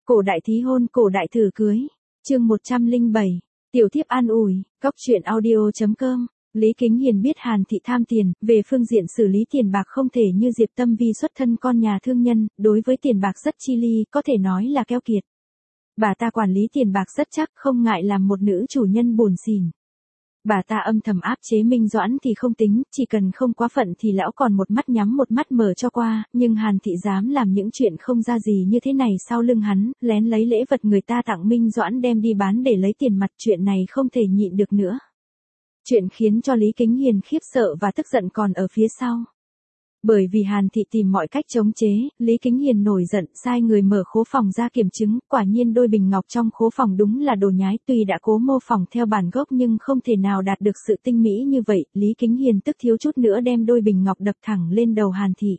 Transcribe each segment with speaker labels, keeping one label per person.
Speaker 1: Cổ đại thí hôn, cổ đại thử cưới. Chương 107. Tiểu thiếp an ủi. Cóc truyện audio.com. Lý Kính Hiền biết Hàn Thị tham tiền, về phương diện xử lý tiền bạc không thể như Diệp Tâm Vi xuất thân con nhà thương nhân, đối với tiền bạc rất chi ly, có thể nói là keo kiệt. Bà ta quản lý tiền bạc rất chắc, không ngại làm một nữ chủ nhân buồn xỉn. Bà ta âm thầm áp chế Minh Doãn thì không tính, chỉ cần không quá phận thì lão còn một mắt nhắm một mắt mở cho qua, nhưng Hàn Thị dám làm những chuyện không ra gì như thế này sau lưng hắn, lén lấy lễ vật người ta tặng Minh Doãn đem đi bán để lấy tiền mặt, chuyện này không thể nhịn được nữa. Chuyện khiến cho Lý Kính Hiền khiếp sợ và tức giận còn ở phía sau. Bởi vì Hàn Thị tìm mọi cách chống chế, Lý Kính Hiền nổi giận sai người mở khố phòng ra kiểm chứng, quả nhiên đôi bình ngọc trong khố phòng đúng là đồ nhái, tuy đã cố mô phỏng theo bản gốc nhưng không thể nào đạt được sự tinh mỹ như vậy, Lý Kính Hiền tức thiếu chút nữa đem đôi bình ngọc đập thẳng lên đầu Hàn Thị.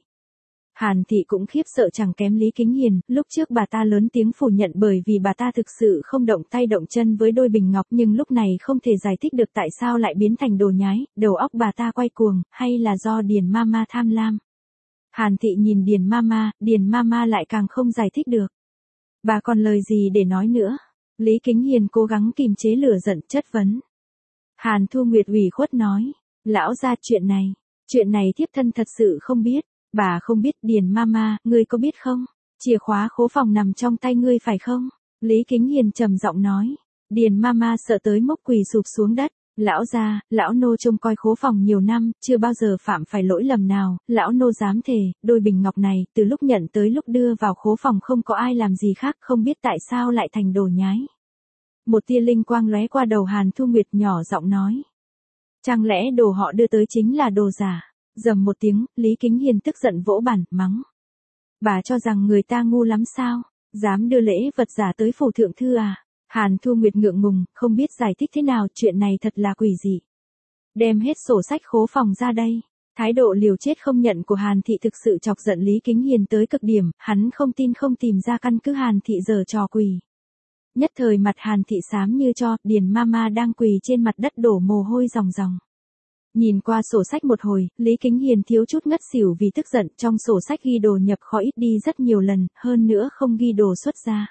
Speaker 1: Hàn Thị cũng khiếp sợ chẳng kém Lý Kính Hiền, lúc trước bà ta lớn tiếng phủ nhận bởi vì bà ta thực sự không động tay động chân với đôi bình ngọc, nhưng lúc này không thể giải thích được tại sao lại biến thành đồ nhái, đầu óc bà ta quay cuồng, hay là do Điền Mama tham lam. Hàn Thị nhìn Điền Mama lại càng không giải thích được. Bà còn lời gì để nói nữa? Lý Kính Hiền cố gắng kìm chế lửa giận chất vấn. Hàn Thu Nguyệt ủy khuất nói, lão gia chuyện này thiếp thân thật sự không biết. Bà không biết. Điền Mama, ngươi có biết không? Chìa khóa khố phòng nằm trong tay ngươi phải không? Lý Kính Hiền trầm giọng nói. Điền Mama sợ tới mốc quỳ sụp xuống đất. Lão gia, lão nô trông coi khố phòng nhiều năm, chưa bao giờ phạm phải lỗi lầm nào, lão nô dám thề, đôi bình ngọc này, từ lúc nhận tới lúc đưa vào khố phòng không có ai làm gì khác, không biết tại sao lại thành đồ nhái. Một tia linh quang lóe qua đầu Hàn Thu Nguyệt nhỏ giọng nói. Chẳng lẽ đồ họ đưa tới chính là đồ giả? Dầm một tiếng, Lý Kính Hiền tức giận vỗ bàn, mắng. Bà cho rằng người ta ngu lắm sao? Dám đưa lễ vật giả tới phủ thượng thư à? Hàn Thu Nguyệt ngượng ngùng, không biết giải thích thế nào, chuyện này thật là quỷ dị. Đem hết sổ sách khố phòng ra đây. Thái độ liều chết không nhận của Hàn Thị thực sự chọc giận Lý Kính Hiền tới cực điểm, hắn không tin không tìm ra căn cứ Hàn Thị giở trò quỷ. Nhất thời mặt Hàn Thị xám như tro, Điền Mama đang quỳ trên mặt đất đổ mồ hôi ròng ròng. Nhìn qua sổ sách một hồi, Lý Kính Hiền thiếu chút ngất xỉu vì tức giận, trong sổ sách ghi đồ nhập kho ít đi rất nhiều lần, hơn nữa không ghi đồ xuất ra.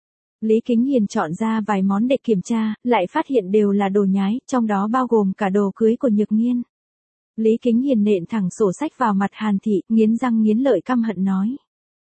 Speaker 1: Lý Kính Hiền chọn ra vài món để kiểm tra, lại phát hiện đều là đồ nhái, trong đó bao gồm cả đồ cưới của Nhược Nghiên. Lý Kính Hiền nện thẳng sổ sách vào mặt Hàn Thị, nghiến răng nghiến lợi căm hận nói.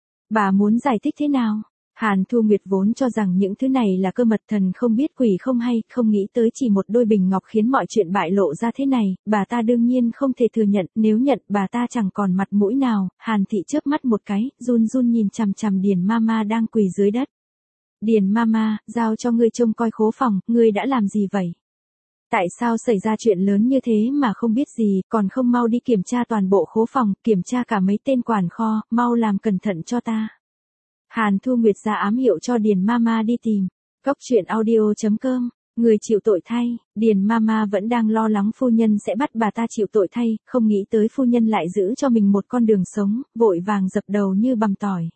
Speaker 1: Bà muốn giải thích thế nào? Hàn Thu Nguyệt vốn cho rằng những thứ này là cơ mật thần không biết quỷ không hay, không nghĩ tới chỉ một đôi bình ngọc khiến mọi chuyện bại lộ ra thế này, bà ta đương nhiên không thể thừa nhận, nếu nhận bà ta chẳng còn mặt mũi nào. Hàn Thị chớp mắt một cái, run run nhìn chằm chằm Điền Mama đang quỳ dưới đất. Điền Mama, giao cho ngươi trông coi khố phòng, ngươi đã làm gì vậy? Tại sao xảy ra chuyện lớn như thế mà không biết gì, còn không mau đi kiểm tra toàn bộ khố phòng, kiểm tra cả mấy tên quản kho, mau làm cẩn thận cho ta. Hàn Thu Nguyệt ra ám hiệu cho Điền Mama đi tìm. Cóc truyện audio.com. Người chịu tội thay. Điền Mama vẫn đang lo lắng phu nhân sẽ bắt bà ta chịu tội thay, không nghĩ tới phu nhân lại giữ cho mình một con đường sống, vội vàng dập đầu như bằm tỏi.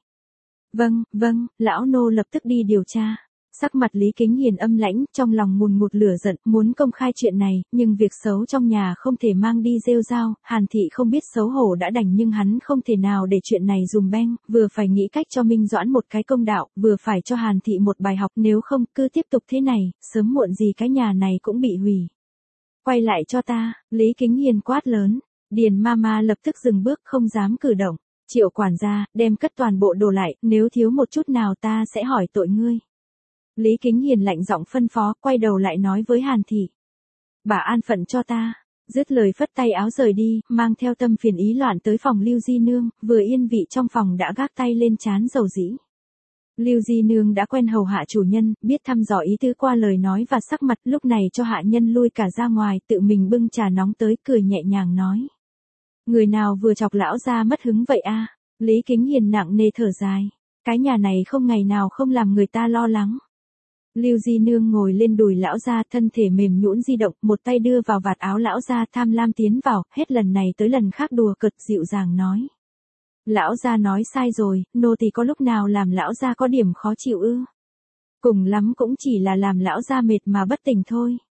Speaker 1: Vâng, lão nô lập tức đi điều tra. Sắc mặt Lý Kính Hiền âm lãnh, trong lòng ngùn ngụt lửa giận, muốn công khai chuyện này, nhưng việc xấu trong nhà không thể mang đi rêu rao. Hàn Thị không biết xấu hổ đã đành nhưng hắn không thể nào để chuyện này dùm beng, vừa phải nghĩ cách cho Minh Doãn một cái công đạo, vừa phải cho Hàn Thị một bài học, nếu không cứ tiếp tục thế này, sớm muộn gì cái nhà này cũng bị hủy. Quay lại cho ta, Lý Kính Hiền quát lớn. Điền Mama lập tức dừng bước không dám cử động. Triệu quản gia, đem cất toàn bộ đồ lại, nếu thiếu một chút nào ta sẽ hỏi tội ngươi. Lý Kính Hiền lạnh giọng phân phó, quay đầu lại nói với Hàn Thị. Bà an phận cho ta. Dứt lời phất tay áo rời đi, mang theo tâm phiền ý loạn tới phòng Lưu Di Nương, vừa yên vị trong phòng đã gác tay lên trán dầu dĩ. Lưu Di Nương đã quen hầu hạ chủ nhân, biết thăm dò ý tứ qua lời nói và sắc mặt, lúc này cho hạ nhân lui cả ra ngoài, tự mình bưng trà nóng tới, cười nhẹ nhàng nói. Người nào vừa chọc lão ra mất hứng vậy a? Lý Kính Hiền nặng nề thở dài. Cái nhà này không ngày nào không làm người ta lo lắng. Lưu Di Nương ngồi lên đùi lão gia, thân thể mềm nhũn di động, một tay đưa vào vạt áo lão gia, tham lam tiến vào, hết lần này tới lần khác đùa cợt dịu dàng nói. Lão gia nói sai rồi, nô tỳ có lúc nào làm lão gia có điểm khó chịu ư? Cùng lắm cũng chỉ là làm lão gia mệt mà bất tỉnh thôi.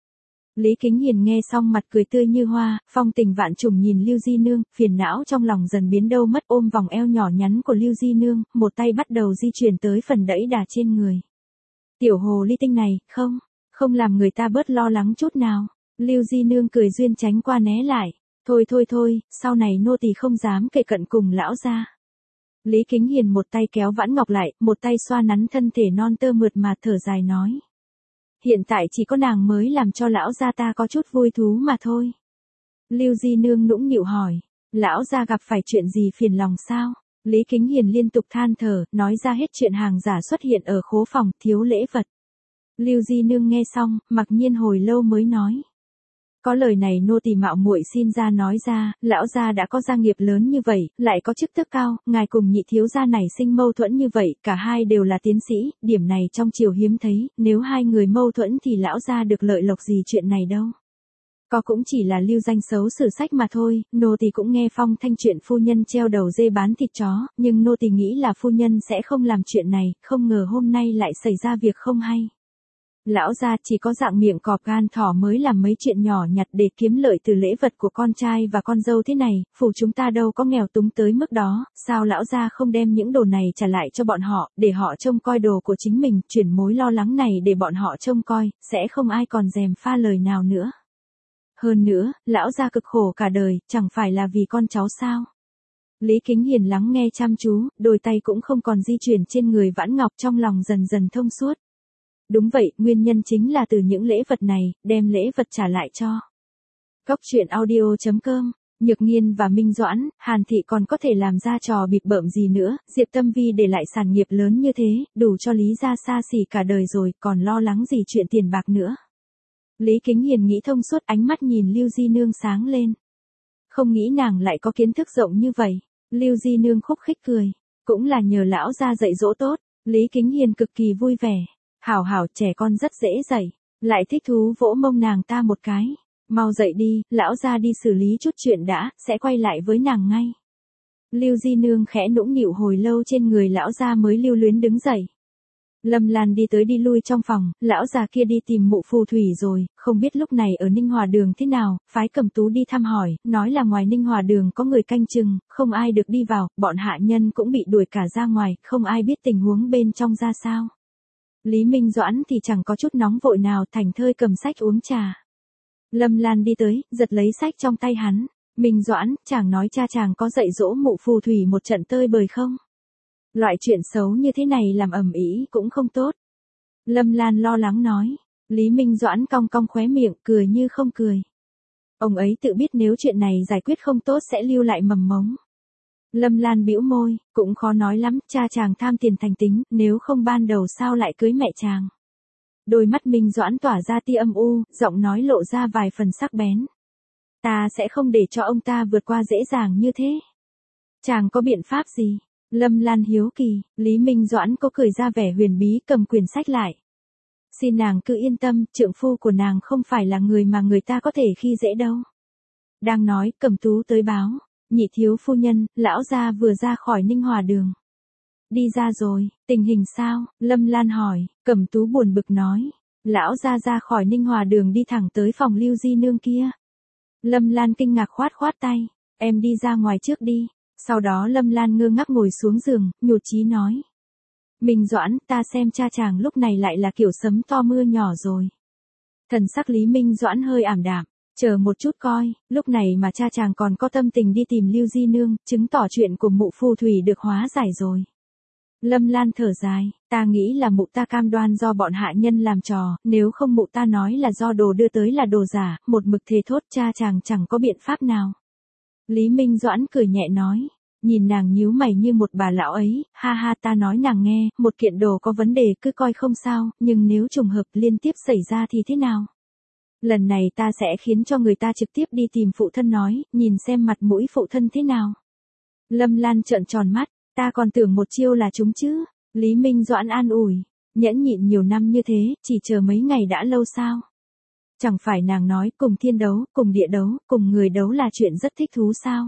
Speaker 1: Lý Kính Hiền nghe xong mặt cười tươi như hoa, phong tình vạn trùng nhìn Lưu Di Nương, phiền não trong lòng dần biến đâu mất, ôm vòng eo nhỏ nhắn của Lưu Di Nương, một tay bắt đầu di chuyển tới phần đẫy đà trên người. Tiểu hồ ly tinh này, không làm người ta bớt lo lắng chút nào. Lưu Di Nương cười duyên tránh qua né lại. Thôi, sau này nô tỳ không dám kề cận cùng lão gia. Lý Kính Hiền một tay kéo Vãn Ngọc lại, một tay xoa nắn thân thể non tơ mượt mà thở dài nói. Hiện tại chỉ có nàng mới làm cho lão gia ta có chút vui thú mà thôi. Lưu Di Nương nũng nịu hỏi, lão gia gặp phải chuyện gì phiền lòng sao? Lý Kính Hiền liên tục than thở, nói ra hết chuyện hàng giả xuất hiện ở khố phòng, thiếu lễ vật. Lưu Di Nương nghe xong, mặc nhiên hồi lâu mới nói. Có lời này nô tỳ mạo muội xin ra nói ra, lão gia đã có gia nghiệp lớn như vậy, lại có chức tước cao, ngài cùng nhị thiếu gia này sinh mâu thuẫn như vậy, cả hai đều là tiến sĩ, điểm này trong triều hiếm thấy, nếu hai người mâu thuẫn thì lão gia được lợi lộc gì chuyện này đâu. Có cũng chỉ là lưu danh xấu sử sách mà thôi, nô tỳ cũng nghe phong thanh chuyện phu nhân treo đầu dê bán thịt chó, nhưng nô tỳ nghĩ là phu nhân sẽ không làm chuyện này, không ngờ hôm nay lại xảy ra việc không hay. Lão gia chỉ có dạng miệng cọp gan thỏ mới làm mấy chuyện nhỏ nhặt để kiếm lợi từ lễ vật của con trai và con dâu thế này, phủ chúng ta đâu có nghèo túng tới mức đó, sao lão gia không đem những đồ này trả lại cho bọn họ, để họ trông coi đồ của chính mình, chuyển mối lo lắng này để bọn họ trông coi, sẽ không ai còn dèm pha lời nào nữa. Hơn nữa, lão gia cực khổ cả đời, chẳng phải là vì con cháu sao? Lý Kính Hiền lắng nghe chăm chú, đôi tay cũng không còn di chuyển trên người Vãn Ngọc, trong lòng dần dần thông suốt. Đúng vậy, nguyên nhân chính là từ những lễ vật này, đem lễ vật trả lại cho. Cóc truyện audio.com, Nhược Nghiên và Minh Doãn, Hàn Thị còn có thể làm ra trò bịp bợm gì nữa, Diệp Tâm Vi để lại sản nghiệp lớn như thế, đủ cho Lý gia xa xỉ cả đời rồi, còn lo lắng gì chuyện tiền bạc nữa. Lý Kính Hiền nghĩ thông suốt, ánh mắt nhìn Lưu Di Nương sáng lên. Không nghĩ nàng lại có kiến thức rộng như vậy. Lưu Di Nương khúc khích cười. Cũng là nhờ lão gia dạy dỗ tốt. Lý Kính Hiền cực kỳ vui vẻ. Hảo, trẻ con rất dễ dạy. Lại thích thú vỗ mông nàng ta một cái. Mau dậy đi, lão gia đi xử lý chút chuyện đã, sẽ quay lại với nàng ngay. Lưu Di Nương khẽ nũng nịu hồi lâu trên người lão gia mới lưu luyến đứng dậy. Lâm Lan đi tới đi lui trong phòng, lão già kia đi tìm mụ phù thủy rồi, không biết lúc này ở Ninh Hòa Đường thế nào, phái Cẩm Tú đi thăm hỏi, nói là ngoài Ninh Hòa Đường có người canh chừng, không ai được đi vào, bọn hạ nhân cũng bị đuổi cả ra ngoài, không ai biết tình huống bên trong ra sao. Lý Minh Doãn thì chẳng có chút nóng vội nào, thảnh thơi cầm sách uống trà. Lâm Lan đi tới, giật lấy sách trong tay hắn. Minh Doãn, chàng nói cha chàng có dạy dỗ mụ phù thủy một trận tơi bời không? Loại chuyện xấu như thế này làm ầm ĩ cũng không tốt. Lâm Lan lo lắng nói. Lý Minh Doãn cong cong khóe miệng, cười như không cười. Ông ấy tự biết nếu chuyện này giải quyết không tốt sẽ lưu lại mầm mống. Lâm Lan bĩu môi, cũng khó nói lắm, cha chàng tham tiền thành tính, nếu không ban đầu sao lại cưới mẹ chàng. Đôi mắt Minh Doãn tỏa ra tia âm u, giọng nói lộ ra vài phần sắc bén. Ta sẽ không để cho ông ta vượt qua dễ dàng như thế. Chàng có biện pháp gì? Lâm Lan hiếu kỳ, Lý Minh Doãn có cười ra vẻ huyền bí, cầm quyển sách lại. Xin nàng cứ yên tâm, trượng phu của nàng không phải là người mà người ta có thể khi dễ đâu. Đang nói, Cẩm Tú tới báo, nhị thiếu phu nhân, lão gia vừa ra khỏi Ninh Hòa Đường. Đi ra rồi, tình hình sao? Lâm Lan hỏi, Cẩm Tú buồn bực nói. Lão gia ra khỏi Ninh Hòa Đường đi thẳng tới phòng Lưu Di Nương kia. Lâm Lan kinh ngạc khoát tay, em đi ra ngoài trước đi. Sau đó Lâm Lan ngơ ngác ngồi xuống giường, nhụt chí nói. Minh Doãn, ta xem cha chàng lúc này lại là kiểu sấm to mưa nhỏ rồi. Thần sắc Lý Minh Doãn hơi ảm đạm, chờ một chút coi, lúc này mà cha chàng còn có tâm tình đi tìm Lưu Di Nương, chứng tỏ chuyện của mụ phù thủy được hóa giải rồi. Lâm Lan thở dài, ta nghĩ là mụ ta cam đoan do bọn hạ nhân làm trò, nếu không mụ ta nói là do đồ đưa tới là đồ giả, một mực thề thốt cha chàng chẳng có biện pháp nào. Lý Minh Doãn cười nhẹ nói, nhìn nàng nhíu mày như một bà lão ấy, ha ha ta nói nàng nghe, một kiện đồ có vấn đề cứ coi không sao, nhưng nếu trùng hợp liên tiếp xảy ra thì thế nào? Lần này ta sẽ khiến cho người ta trực tiếp đi tìm phụ thân nói, nhìn xem mặt mũi phụ thân thế nào. Lâm Lan trợn tròn mắt, ta còn tưởng một chiêu là trúng chứ. Lý Minh Doãn an ủi, nhẫn nhịn nhiều năm như thế, chỉ chờ mấy ngày đã lâu sao? Chẳng phải nàng nói cùng thiên đấu, cùng địa đấu, cùng người đấu là chuyện rất thích thú sao?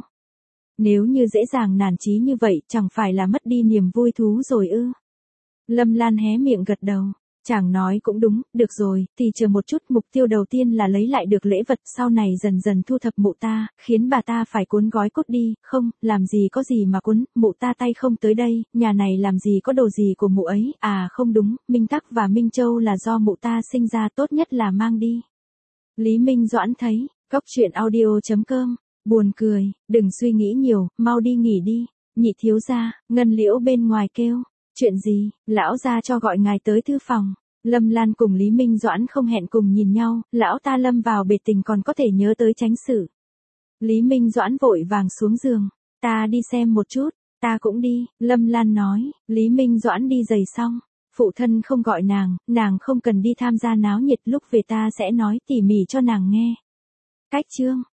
Speaker 1: Nếu như dễ dàng nản chí như vậy, chẳng phải là mất đi niềm vui thú rồi ư? Lâm Lan hé miệng gật đầu. Chàng nói cũng đúng, được rồi, thì chờ một chút, mục tiêu đầu tiên là lấy lại được lễ vật, sau này dần dần thu thập mụ ta, khiến bà ta phải cuốn gói cút đi, không, làm gì có gì mà cuốn, mụ ta tay không tới đây, nhà này làm gì có đồ gì của mụ ấy, à không đúng, Minh Tắc và Minh Châu là do mụ ta sinh ra, tốt nhất là mang đi. Lý Minh Doãn thấy, cóc truyện audio.com, buồn cười, đừng suy nghĩ nhiều, mau đi nghỉ đi, Nhị thiếu gia, Ngân Liễu bên ngoài kêu. Chuyện gì, lão gia cho gọi ngài tới thư phòng. Lâm Lan cùng Lý Minh Doãn không hẹn cùng nhìn nhau, lão ta lâm vào bệt tình còn có thể nhớ tới chánh sự. Lý Minh Doãn vội vàng xuống giường, ta đi xem một chút, ta cũng đi, Lâm Lan nói, Lý Minh Doãn đi giày xong, phụ thân không gọi nàng không cần đi tham gia náo nhiệt, lúc về ta sẽ nói tỉ mỉ cho nàng nghe. Cách chương